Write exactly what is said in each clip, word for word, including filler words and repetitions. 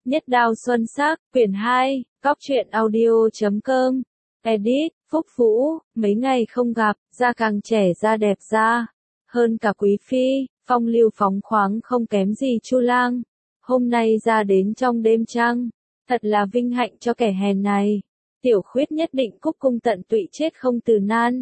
Nhất đao xuân sắc, quyển hai, cóc truyện audio chấm com, edit, Phúc Vũ, mấy ngày không gặp, da càng trẻ da đẹp da, hơn cả quý phi, phong lưu phóng khoáng không kém gì Chu Lang. Hôm nay ra đến trong đêm trăng, thật là vinh hạnh cho kẻ hèn này. Tiểu Khuyết nhất định cúc cung tận tụy chết không từ nan.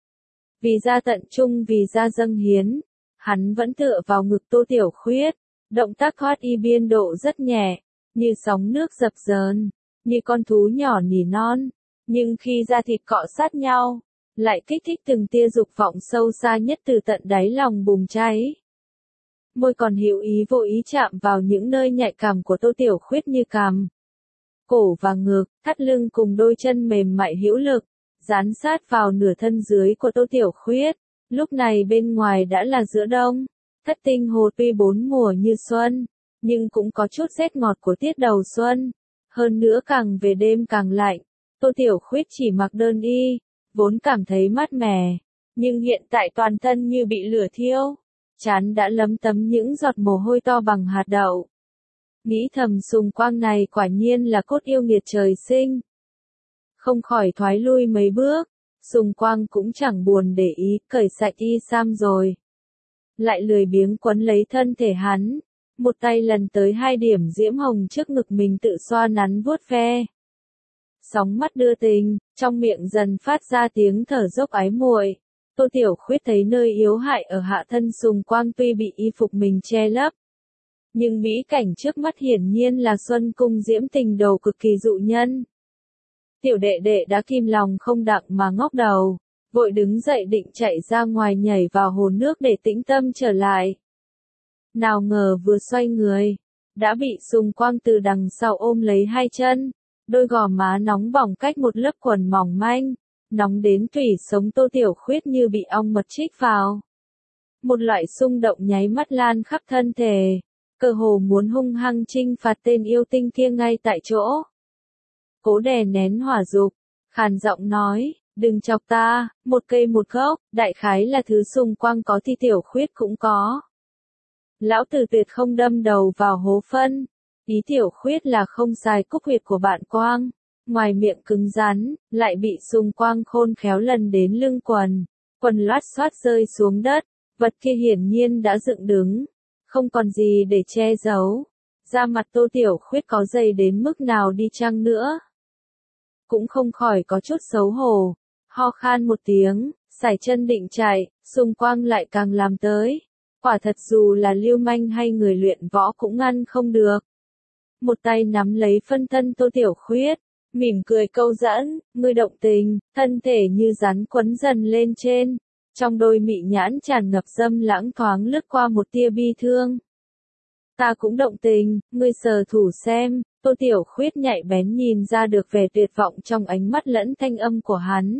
Vì gia tận trung vì gia dâng hiến, hắn vẫn tựa vào ngực Tô Tiểu Khuyết, động tác thoát y biên độ rất nhẹ, như sóng nước dập dờn, như con thú nhỏ nỉ non, nhưng khi da thịt cọ sát nhau, lại kích thích từng tia dục vọng sâu xa nhất từ tận đáy lòng bùng cháy. Môi còn hữu ý vô ý chạm vào những nơi nhạy cảm của Tô Tiểu Khuyết như cằm, cổ và ngực, thắt lưng cùng đôi chân mềm mại hữu lực, dán sát vào nửa thân dưới của Tô Tiểu Khuyết. Lúc này bên ngoài đã là giữa đông, thất tinh hồ tuy bốn mùa như xuân, nhưng cũng có chút rét ngọt của tiết đầu xuân. Hơn nữa càng về đêm càng lạnh, Tô Tiểu Khuyết chỉ mặc đơn y, vốn cảm thấy mát mẻ, nhưng hiện tại toàn thân như bị lửa thiêu, trán đã lấm tấm những giọt mồ hôi to bằng hạt đậu. Nghĩ thầm Sùng Quang này quả nhiên là cốt yêu nghiệt trời sinh. Không khỏi thoái lui mấy bước, Sùng Quang cũng chẳng buồn để ý, cởi sạch y sam rồi. Lại lười biếng quấn lấy thân thể hắn, một tay lần tới hai điểm diễm hồng trước ngực mình tự xoa nắn vuốt ve. Sóng mắt đưa tình, trong miệng dần phát ra tiếng thở dốc ái muội. Tô Tiểu Khuyết thấy nơi yếu hại ở hạ thân Sùng Quang tuy bị y phục mình che lấp, nhưng mỹ cảnh trước mắt hiển nhiên là xuân cung diễm tình đồ cực kỳ dụ nhân. Tiểu đệ đệ đã kim lòng không đặng mà ngóc đầu, vội đứng dậy định chạy ra ngoài nhảy vào hồ nước để tĩnh tâm trở lại. Nào ngờ vừa xoay người, đã bị Sùng Quang từ đằng sau ôm lấy hai chân, đôi gò má nóng bỏng cách một lớp quần mỏng manh, nóng đến tủy sống Tô Tiểu Khuyết như bị ong mật chích vào. Một loại xung động nháy mắt lan khắp thân thể, cơ hồ muốn hung hăng chinh phạt tên yêu tinh kia ngay tại chỗ. Cố đè nén hỏa dục, khàn giọng nói, đừng chọc ta, một cây một gốc, đại khái là thứ Sùng Quang có thì Tiểu Khuyết cũng có. Lão tử tuyệt không đâm đầu vào hố phân, ý Tiểu Khuyết là không xài cúc huyệt của bạn Quang, ngoài miệng cứng rắn, lại bị Sùng Quang khôn khéo lần đến lưng quần, quần loát xoát rơi xuống đất, vật kia hiển nhiên đã dựng đứng, không còn gì để che giấu. Da mặt Tô Tiểu Khuyết có dày đến mức nào đi chăng nữa, cũng không khỏi có chút xấu hổ, ho khan một tiếng, sải chân định chạy, Sùng Quang lại càng làm tới. Quả thật dù là lưu manh hay người luyện võ cũng ngăn không được. Một tay nắm lấy phân thân Tô Tiểu Khuyết, mỉm cười câu dẫn, ngươi động tình, thân thể như rắn quấn dần lên trên, trong đôi mị nhãn tràn ngập dâm lãng thoáng lướt qua một tia bi thương. Ta cũng động tình, ngươi sờ thủ xem. Tô Tiểu Khuyết nhạy bén nhìn ra được vẻ tuyệt vọng trong ánh mắt lẫn thanh âm của hắn.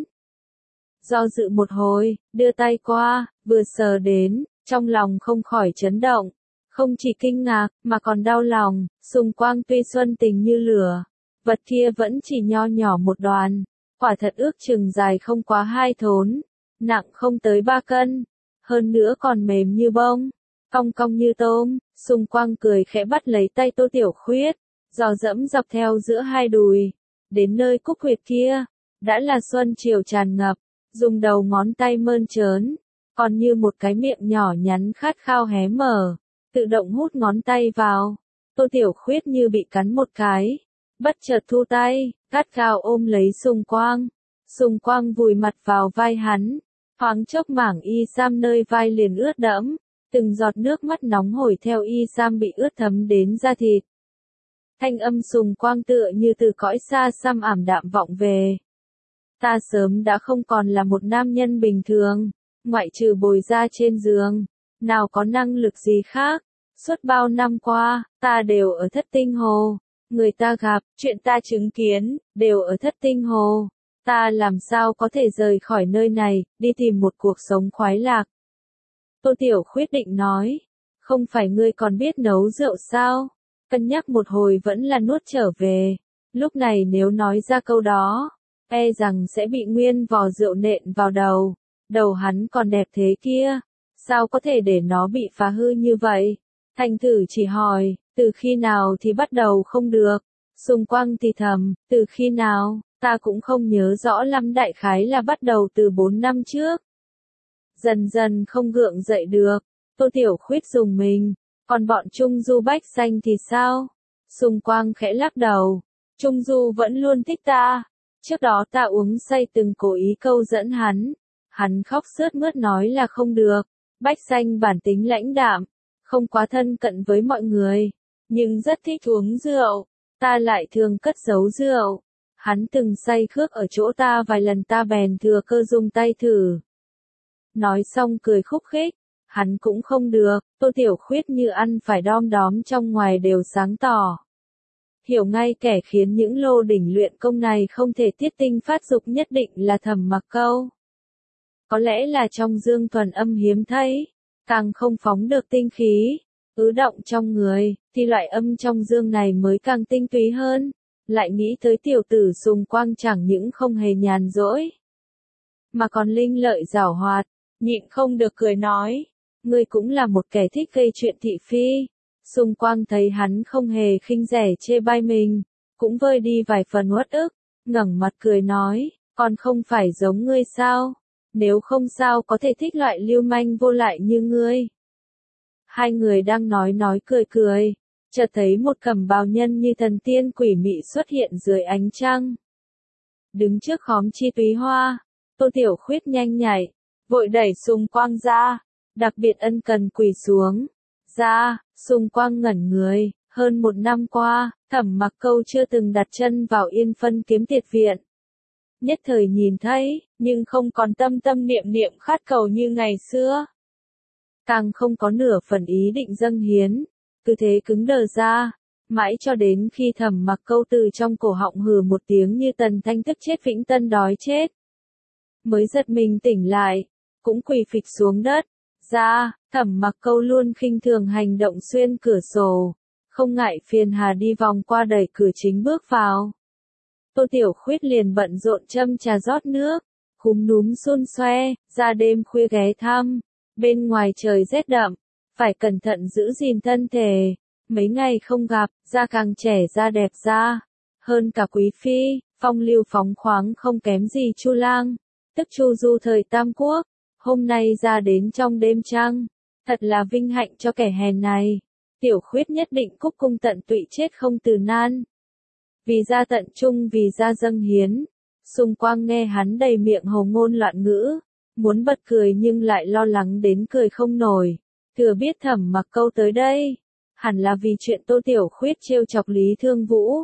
Do dự một hồi, đưa tay qua, vừa sờ đến, trong lòng không khỏi chấn động, không chỉ kinh ngạc, mà còn đau lòng. Sùng Quang tuy xuân tình như lửa, vật kia vẫn chỉ nho nhỏ một đoàn, quả thật ước chừng dài không quá hai thốn, nặng không tới ba cân, hơn nữa còn mềm như bông, cong cong như tôm. Sùng Quang cười khẽ bắt lấy tay Tô Tiểu Khuyết, dò dẫm dọc theo giữa hai đùi, đến nơi cúc huyệt kia, đã là xuân chiều tràn ngập, dùng đầu ngón tay mơn trớn, còn như một cái miệng nhỏ nhắn khát khao hé mở, tự động hút ngón tay vào. Tô Tiểu Khuyết như bị cắn một cái, bất chợt thu tay, gắt gao ôm lấy Sùng Quang. Sùng Quang vùi mặt vào vai hắn, thoáng chốc mảng y sam nơi vai liền ướt đẫm, từng giọt nước mắt nóng hổi theo y sam bị ướt thấm đến da thịt. Thanh âm Sùng Quang tựa như từ cõi xa xăm ảm đạm vọng về. Ta sớm đã không còn là một nam nhân bình thường, ngoại trừ bồi ra trên giường, nào có năng lực gì khác. Suốt bao năm qua, ta đều ở Thất Tinh Hồ, người ta gặp, chuyện ta chứng kiến, đều ở Thất Tinh Hồ. Ta làm sao có thể rời khỏi nơi này, đi tìm một cuộc sống khoái lạc. Tô Tiểu Khuyết định nói, không phải ngươi còn biết nấu rượu sao? Cân nhắc một hồi vẫn là nuốt trở về. Lúc này nếu nói ra câu đó, e rằng sẽ bị nguyên vò rượu nện vào đầu. Đầu hắn còn đẹp thế kia, sao có thể để nó bị phá hư như vậy? Thành thử chỉ hỏi, Từ khi nào thì bắt đầu không được? Sùng Quang thì thầm, từ khi nào, ta cũng không nhớ rõ lắm, đại khái là bắt đầu từ bốn năm trước. Dần dần không gượng dậy được, Tô Tiểu Khuyết dùng mình, còn bọn Trung Du Bách Xanh thì sao? Sùng Quang khẽ lắc đầu, Trung Du vẫn luôn thích ta, trước đó ta uống say từng cố ý câu dẫn hắn, hắn khóc sướt mướt nói là không được, Bách Xanh bản tính lãnh đạm, không quá thân cận với mọi người, nhưng rất thích uống rượu, ta lại thường cất giấu rượu. Hắn từng say khước ở chỗ ta vài lần, ta bèn thừa cơ dùng tay thử. Nói xong cười khúc khích, hắn cũng không được, Tô Tiểu Khuyết như ăn phải đom đóm trong ngoài đều sáng tỏ. Hiểu ngay kẻ khiến những lô đỉnh luyện công này không thể tiết tinh phát dục nhất định là Thẩm Mặc Câu. Có lẽ là trong dương thuần âm hiếm thấy, càng không phóng được tinh khí, ứ động trong người, thì loại âm trong dương này mới càng tinh túy hơn. Lại nghĩ tới tiểu tử Sùng Quang chẳng những không hề nhàn rỗi, mà còn linh lợi giảo hoạt, nhịn không được cười nói, ngươi cũng là một kẻ thích gây chuyện thị phi. Sùng Quang thấy hắn không hề khinh rẻ chê bai mình, cũng vơi đi vài phần uất ức, ngẩng mặt cười nói, còn không phải giống ngươi sao, nếu không sao có thể thích loại lưu manh vô lại như ngươi. Hai người đang nói nói cười cười, chợt thấy một cẩm bào nhân như thần tiên quỷ mị xuất hiện dưới ánh trăng. Đứng trước khóm chi túy hoa, Tô Tiểu Khuyết nhanh nhảy, vội đẩy Sùng Quang ra, đặc biệt ân cần quỳ xuống. Ra, Sùng Quang ngẩn người, hơn một năm qua, Thẩm Mặc Câu chưa từng đặt chân vào Yên Phân Kiếm Tiệt Viện. Nhất thời nhìn thấy, nhưng không còn tâm tâm niệm niệm khát cầu như ngày xưa. Càng không có nửa phần ý định dâng hiến, cứ thế cứng đờ ra, mãi cho đến khi Thẩm Mặc Câu từ trong cổ họng hừ một tiếng như tần thanh tức chết Vĩnh Tân đói chết. Mới giật mình tỉnh lại, cũng quỳ phịch xuống đất. Ra, Thẩm Mặc Câu luôn khinh thường hành động xuyên cửa sổ, không ngại phiền hà đi vòng qua đẩy cửa chính bước vào. Tô Tiểu Khuyết liền bận rộn châm trà rót nước, cúm núm xun xoe, ra đêm khuya ghé thăm, bên ngoài trời rét đậm, phải cẩn thận giữ gìn thân thể, mấy ngày không gặp, da càng trẻ da đẹp ra, hơn cả quý phi, phong lưu phóng khoáng không kém gì Chu Lang, tức Chu Du thời Tam Quốc. Hôm nay ra đến trong đêm trăng, thật là vinh hạnh cho kẻ hèn này. Tiểu Khuyết nhất định cúc cung tận tụy chết không từ nan. Vì gia tận trung, vì gia dâng hiến. Sùng Quang nghe hắn đầy miệng hồ ngôn loạn ngữ, muốn bật cười nhưng lại lo lắng đến cười không nổi. Thừa biết Thẩm Mặc Câu tới đây, hẳn là vì chuyện Tô Tiểu Khuyết trêu chọc Lý Thương Vũ.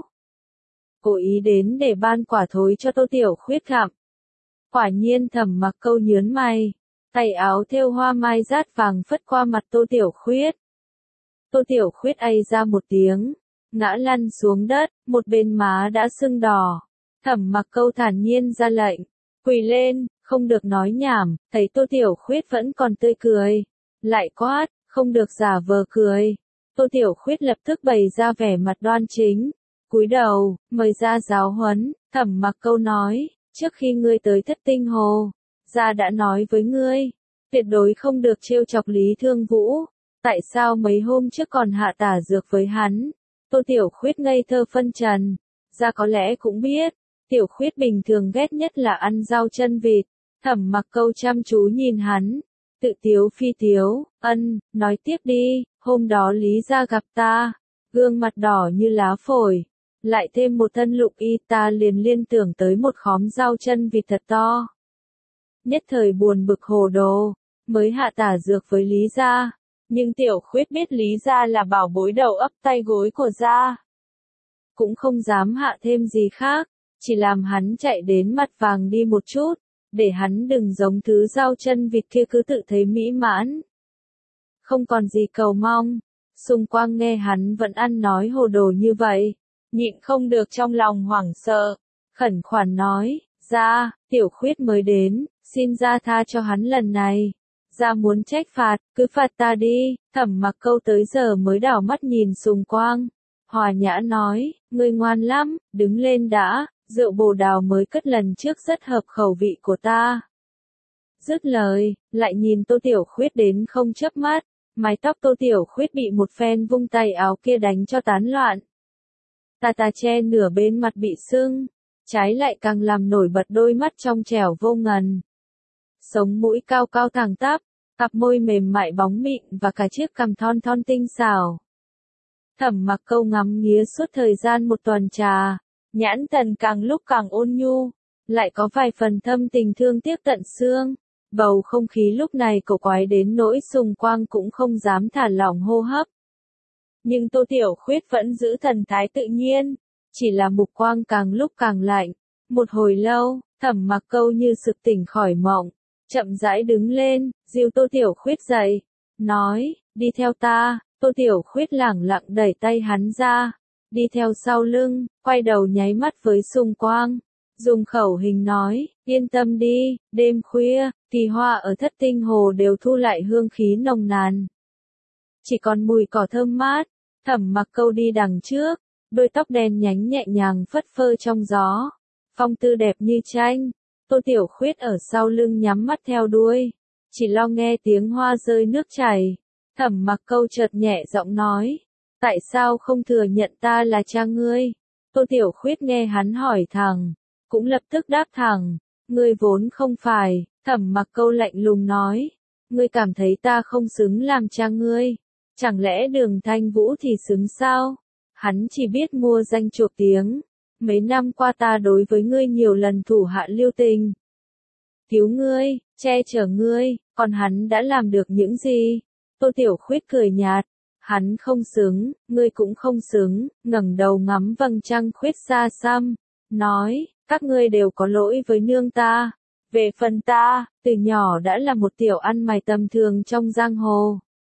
Cố ý đến để ban quả thối cho Tô Tiểu Khuyết gặm. Quả nhiên Thẩm Mặc Câu nhớn mày. Tay áo thêu hoa mai rát vàng phất qua mặt Tô Tiểu Khuyết. Tô Tiểu Khuyết ây ra một tiếng, ngã lăn xuống đất, một bên má đã sưng đỏ. Thẩm Mặc Câu thản nhiên ra lệnh, quỳ lên, không được nói nhảm, thấy Tô Tiểu Khuyết vẫn còn tươi cười. Lại quát, không được giả vờ cười. Tô Tiểu Khuyết lập tức bày ra vẻ mặt đoan chính, cúi đầu, mời ra giáo huấn. Thẩm Mặc Câu nói, trước khi ngươi tới Thất Tinh Hồ, gia đã nói với ngươi, tuyệt đối không được trêu chọc Lý Thương Vũ. Tại sao mấy hôm trước còn hạ tả dược với hắn? Tô Tiểu Khuyết ngây thơ phân trần. Gia có lẽ cũng biết, Tiểu Khuyết bình thường ghét nhất là ăn rau chân vịt. Thẩm Mặc Câu chăm chú nhìn hắn, tự tiếu phi tiếu, ân, nói tiếp đi, hôm đó Lý gia gặp ta, gương mặt đỏ như lá phổi, lại thêm một thân lục y, ta liền liên tưởng tới một khóm rau chân vịt thật to. Nhất thời buồn bực hồ đồ, mới hạ tả dược với Lý gia, nhưng Tiểu Khuyết biết Lý gia là bảo bối đầu ấp tay gối của gia, cũng không dám hạ thêm gì khác, chỉ làm hắn chạy đến mặt vàng đi một chút, để hắn đừng giống thứ rau chân vịt kia cứ tự thấy mỹ mãn. Không còn gì cầu mong. Sùng Quang nghe hắn vẫn ăn nói hồ đồ như vậy, nhịn không được trong lòng hoảng sợ, khẩn khoản nói, gia, Tiểu Khuyết mới đến, xin gia tha cho hắn lần này. Gia muốn trách phạt, cứ phạt ta đi. Thẩm Mặc Câu tới giờ mới đảo mắt nhìn Sùng Quang, hòa nhã nói, ngươi ngoan lắm, đứng lên đã, rượu bồ đào mới cất lần trước rất hợp khẩu vị của ta. Dứt lời, lại nhìn Tô Tiểu Khuyết đến không chớp mắt, Mái tóc Tô Tiểu Khuyết bị một phen vung tay áo kia đánh cho tán loạn. Tà tà che nửa bên mặt bị sưng, trái lại càng làm nổi bật đôi mắt trong trẻo vô ngần. Sống mũi cao cao thẳng tắp, cặp môi mềm mại bóng mịn và cả chiếc cằm thon thon tinh xảo. Thẩm Mặc Câu ngắm nghía suốt thời gian một tuần trà, nhãn thần càng lúc càng ôn nhu, lại có vài phần thâm tình thương tiếc tận xương. Bầu không khí lúc này cổ quái đến nỗi Sùng Quang cũng không dám thả lỏng hô hấp. Nhưng Tô Tiểu Khuyết vẫn giữ thần thái tự nhiên, chỉ là mục quang càng lúc càng lạnh. Một hồi lâu, Thẩm Mặc Câu như sực tỉnh khỏi mộng, chậm rãi đứng lên, dìu Tô Tiểu Khuyết dậy, nói, đi theo ta. Tô Tiểu Khuyết lẳng lặng đẩy tay hắn ra, đi theo sau lưng, quay đầu nháy mắt với Sùng Quang, dùng khẩu hình nói, yên tâm đi, đêm khuya, kỳ hoa ở Thất Tinh Hồ đều thu lại hương khí nồng nàn. Chỉ còn mùi cỏ thơm mát. Thẩm Mặc Câu đi đằng trước, đôi tóc đen nhánh nhẹ nhàng phất phơ trong gió, phong tư đẹp như tranh. Tô Tiểu Khuyết ở sau lưng nhắm mắt theo đuôi, chỉ lo nghe tiếng hoa rơi nước chảy. Thẩm Mặc Câu chợt nhẹ giọng nói, tại sao không thừa nhận ta là cha ngươi? Tô Tiểu Khuyết nghe hắn hỏi thẳng, cũng lập tức đáp thẳng, ngươi vốn không phải. Thẩm Mặc Câu lạnh lùng nói, ngươi cảm thấy ta không xứng làm cha ngươi? Chẳng lẽ Đường Thanh Vũ thì xứng sao? Hắn chỉ biết mua danh chuộc tiếng. Mấy năm qua ta đối với ngươi nhiều lần thủ hạ lưu tình, cứu ngươi, che chở ngươi, còn hắn đã làm được những gì? Tô Tiểu Khuyết cười nhạt, hắn không xứng, ngươi cũng không xứng, ngẩng đầu ngắm vầng trăng khuyết xa xăm, nói, các ngươi đều có lỗi với nương ta. Về phần ta, từ nhỏ đã là một tiểu ăn mày tầm thường trong giang hồ.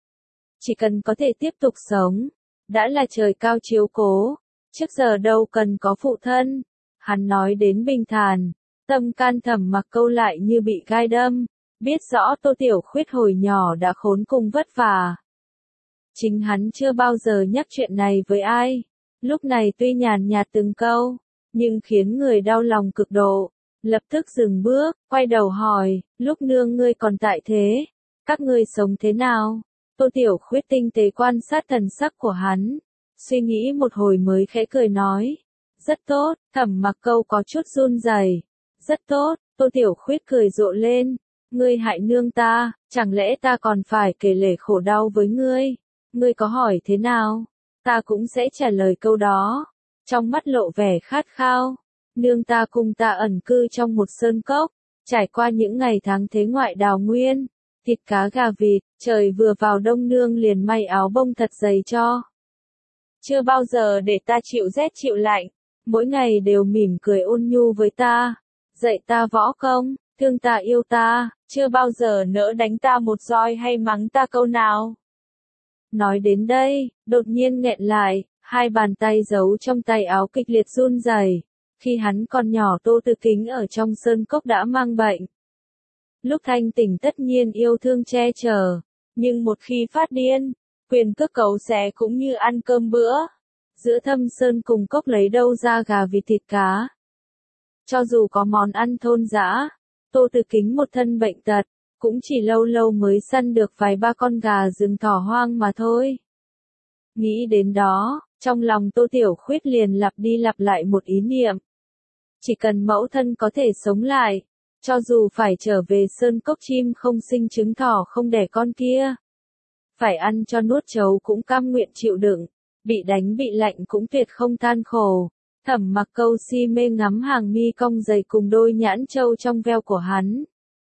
Chỉ cần có thể tiếp tục sống, đã là trời cao chiếu cố, trước giờ đâu cần có phụ thân. Hắn nói đến bình thản, tâm can Thẩm Mặc Câu lại như bị gai đâm, biết rõ Tô Tiểu Khuyết hồi nhỏ đã khốn cùng vất vả. Chính hắn chưa bao giờ nhắc chuyện này với ai, lúc này tuy nhàn nhạt từng câu, nhưng khiến người đau lòng cực độ. Lập tức dừng bước, quay đầu hỏi, lúc nương ngươi còn tại thế, các ngươi sống thế nào? Tô Tiểu Khuyết tinh tế quan sát thần sắc của hắn, suy nghĩ một hồi mới khẽ cười nói, rất tốt. Thẩm Mặc Câu có chút run rẩy, rất tốt. Tô Tiểu Khuyết cười rộ lên, ngươi hại nương ta, chẳng lẽ ta còn phải kể lể khổ đau với ngươi? Ngươi có hỏi thế nào, ta cũng sẽ trả lời câu đó. Trong mắt lộ vẻ khát khao. Nương ta cùng ta ẩn cư trong một sơn cốc, trải qua những ngày tháng thế ngoại đào nguyên, thịt cá gà vịt, trời vừa vào đông nương liền may áo bông thật dày cho. Chưa bao giờ để ta chịu rét chịu lạnh, mỗi ngày đều mỉm cười ôn nhu với ta, dạy ta võ công, thương ta yêu ta, chưa bao giờ nỡ đánh ta một roi hay mắng ta câu nào. Nói đến đây, đột nhiên nghẹn lại, hai bàn tay giấu trong tay áo kịch liệt run rẩy. Khi hắn còn nhỏ Tô Tư Kính ở trong sơn cốc đã mang bệnh. Lúc thanh tỉnh tất nhiên yêu thương che chở, nhưng một khi phát điên, quyền cước cấu xé cũng như ăn cơm bữa. Giữa thâm sơn cùng cốc lấy đâu ra gà vịt thịt cá. Cho dù có món ăn thôn dã, Tô Tư Kính một thân bệnh tật, cũng chỉ lâu lâu mới săn được vài ba con gà rừng thỏ hoang mà thôi. Nghĩ đến đó, trong lòng Tô Tiểu Khuyết liền lặp đi lặp lại một ý niệm. Chỉ cần mẫu thân có thể sống lại, cho dù phải trở về sơn cốc chim không sinh trứng thỏ không đẻ con kia, phải ăn cho nuốt trấu cũng cam nguyện chịu đựng, bị đánh bị lạnh cũng tuyệt không than khổ. Thẩm Mặc Câu si mê ngắm hàng mi cong dày cùng đôi nhãn châu trong veo của hắn.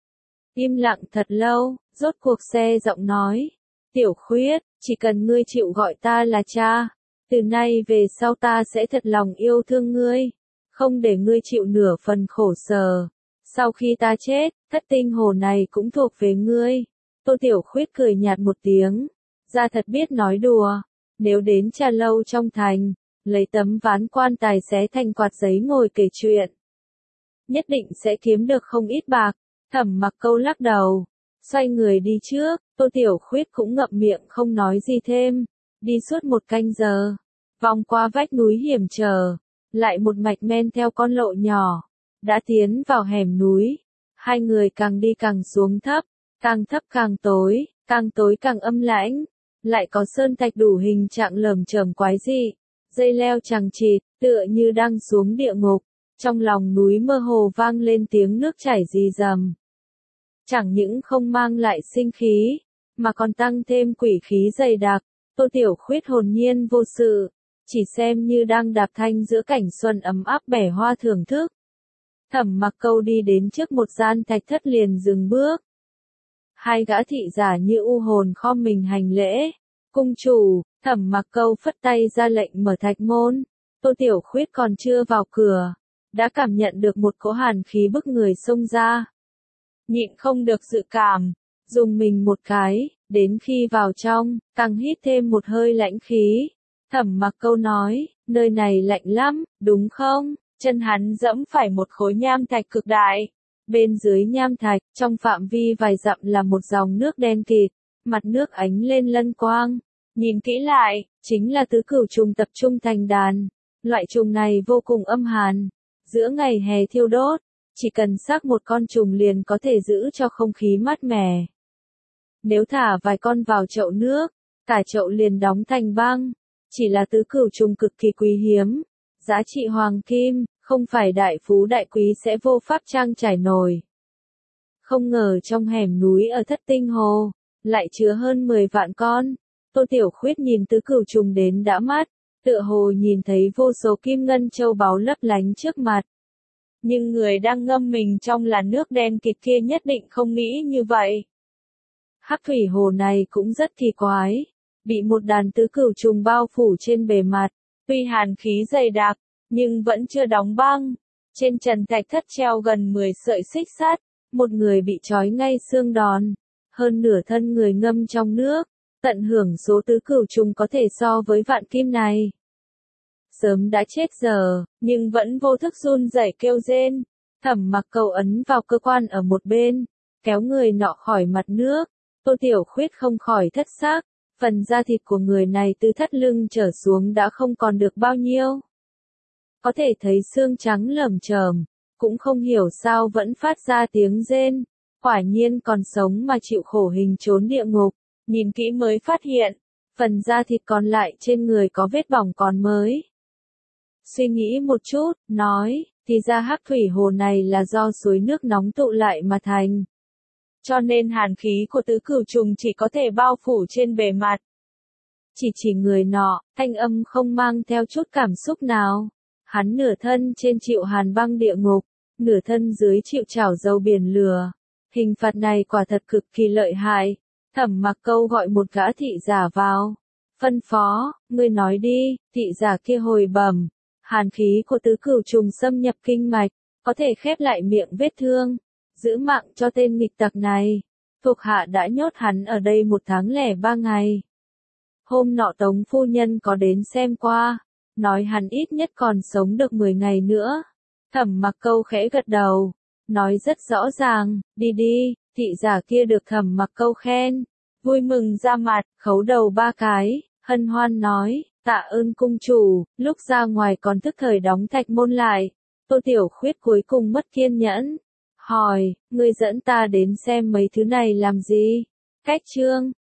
Im lặng thật lâu, rốt cuộc xe giọng nói, Tiểu Khuyết, chỉ cần ngươi chịu gọi ta là cha, từ nay về sau ta sẽ thật lòng yêu thương ngươi, không để ngươi chịu nửa phần khổ sở. Sau khi ta chết, Thất Tinh Hồ này cũng thuộc về ngươi. Tô Tiểu Khuyết cười nhạt một tiếng, ra thật biết nói đùa, nếu đến trà lâu trong thành, lấy tấm ván quan tài xé thành quạt giấy ngồi kể chuyện, nhất định sẽ kiếm được không ít bạc. Thẩm Mặc Câu lắc đầu, xoay người đi trước. Tô Tiểu Khuyết cũng ngậm miệng không nói gì thêm, đi suốt một canh giờ, vòng qua vách núi hiểm trở, lại một mạch men theo con lộ nhỏ, đã tiến vào hẻm núi. Hai người càng đi càng xuống thấp, càng thấp càng tối, càng tối càng âm lãnh, lại có sơn thạch đủ hình trạng lởm chởm quái dị, dây leo chằng chịt, tựa như đang xuống địa ngục, trong lòng núi mơ hồ vang lên tiếng nước chảy rì rầm. Chẳng những không mang lại sinh khí, mà còn tăng thêm quỷ khí dày đặc, Tô Tiểu Khuyết hồn nhiên vô sự, chỉ xem như đang đạp thanh giữa cảnh xuân ấm áp bẻ hoa thưởng thức. Thẩm Mặc Câu đi đến trước một gian thạch thất liền dừng bước. Hai gã thị giả như u hồn khom mình hành lễ. Cung chủ, Thẩm Mặc Câu phất tay ra lệnh mở thạch môn. Tô Tiểu Khuyết còn chưa vào cửa, đã cảm nhận được một cỗ hàn khí bức người xông ra. Nhịn không được dự cảm, dùng mình một cái, đến khi vào trong, càng hít thêm một hơi lãnh khí. Thẩm Mặc Câu nói, nơi này lạnh lắm, đúng không? Chân hắn dẫm phải một khối nham thạch cực đại. Bên dưới nham thạch, trong phạm vi vài dặm là một dòng nước đen kịt, mặt nước ánh lên lân quang. Nhìn kỹ lại, chính là tứ cửu trùng tập trung thành đàn. Loại trùng này vô cùng âm hàn. Giữa ngày hè thiêu đốt, chỉ cần xác một con trùng liền có thể giữ cho không khí mát mẻ. Nếu thả vài con vào chậu nước, cả chậu liền đóng thành băng. Chỉ là tứ cửu trùng cực kỳ quý hiếm, giá trị hoàng kim, không phải đại phú đại quý sẽ vô pháp trang trải nổi. Không ngờ trong hẻm núi ở Thất Tinh Hồ, lại chứa hơn mười vạn con. Tô Tiểu Khuyết nhìn tứ cửu trùng đến đã mắt, tựa hồ nhìn thấy vô số kim ngân châu báu lấp lánh trước mặt. Nhưng người đang ngâm mình trong làn nước đen kịt kia nhất định không nghĩ như vậy. Hắc thủy hồ này cũng rất kỳ quái, bị một đàn tứ cửu trùng bao phủ trên bề mặt, tuy hàn khí dày đặc, nhưng vẫn chưa đóng băng. Trên trần thạch thất treo gần mười sợi xích sắt, một người bị trói ngay xương đòn, hơn nửa thân người ngâm trong nước, tận hưởng số tứ cửu trùng có thể so với vạn kim này. Sớm đã chết giờ, nhưng vẫn vô thức run rẩy kêu rên. Thẩm Mặc Câu ấn vào cơ quan ở một bên, kéo người nọ khỏi mặt nước. Tô Tiểu Khuyết không khỏi thất xác, phần da thịt của người này từ thắt lưng trở xuống đã không còn được bao nhiêu. Có thể thấy xương trắng lởm chởm, cũng không hiểu sao vẫn phát ra tiếng rên. Quả nhiên còn sống mà chịu khổ hình trốn địa ngục. Nhìn kỹ mới phát hiện, phần da thịt còn lại trên người có vết bỏng còn mới. Suy nghĩ một chút, nói, thì ra hắc thủy hồ này là do suối nước nóng tụ lại mà thành. Cho nên hàn khí của tứ cửu trùng chỉ có thể bao phủ trên bề mặt. Chỉ chỉ người nọ, thanh âm không mang theo chút cảm xúc nào. Hắn nửa thân trên chịu hàn băng địa ngục, nửa thân dưới chịu chảo dầu biển lửa. Hình phạt này quả thật cực kỳ lợi hại. Thẩm Mặc Câu gọi một gã thị giả vào. Phân phó, ngươi nói đi. Thị giả kia hồi bẩm, hàn khí của tứ cửu trùng xâm nhập kinh mạch, có thể khép lại miệng vết thương, giữ mạng cho tên nghịch tặc này. Thuộc hạ đã nhốt hắn ở đây một tháng lẻ ba ngày. Hôm nọ Tống phu nhân có đến xem qua, nói hắn ít nhất còn sống được mười ngày nữa. Thẩm Mặc Câu khẽ gật đầu, nói rất rõ ràng, đi đi. Thị giả kia được Thẩm Mặc Câu khen, vui mừng ra mặt, khấu đầu ba cái, hân hoan nói, tạ ơn cung chủ. Lúc ra ngoài còn thức thời đóng thạch môn lại. Tô Tiểu Khuyết cuối cùng mất kiên nhẫn, hỏi, ngươi dẫn ta đến xem mấy thứ này làm gì? Cách chương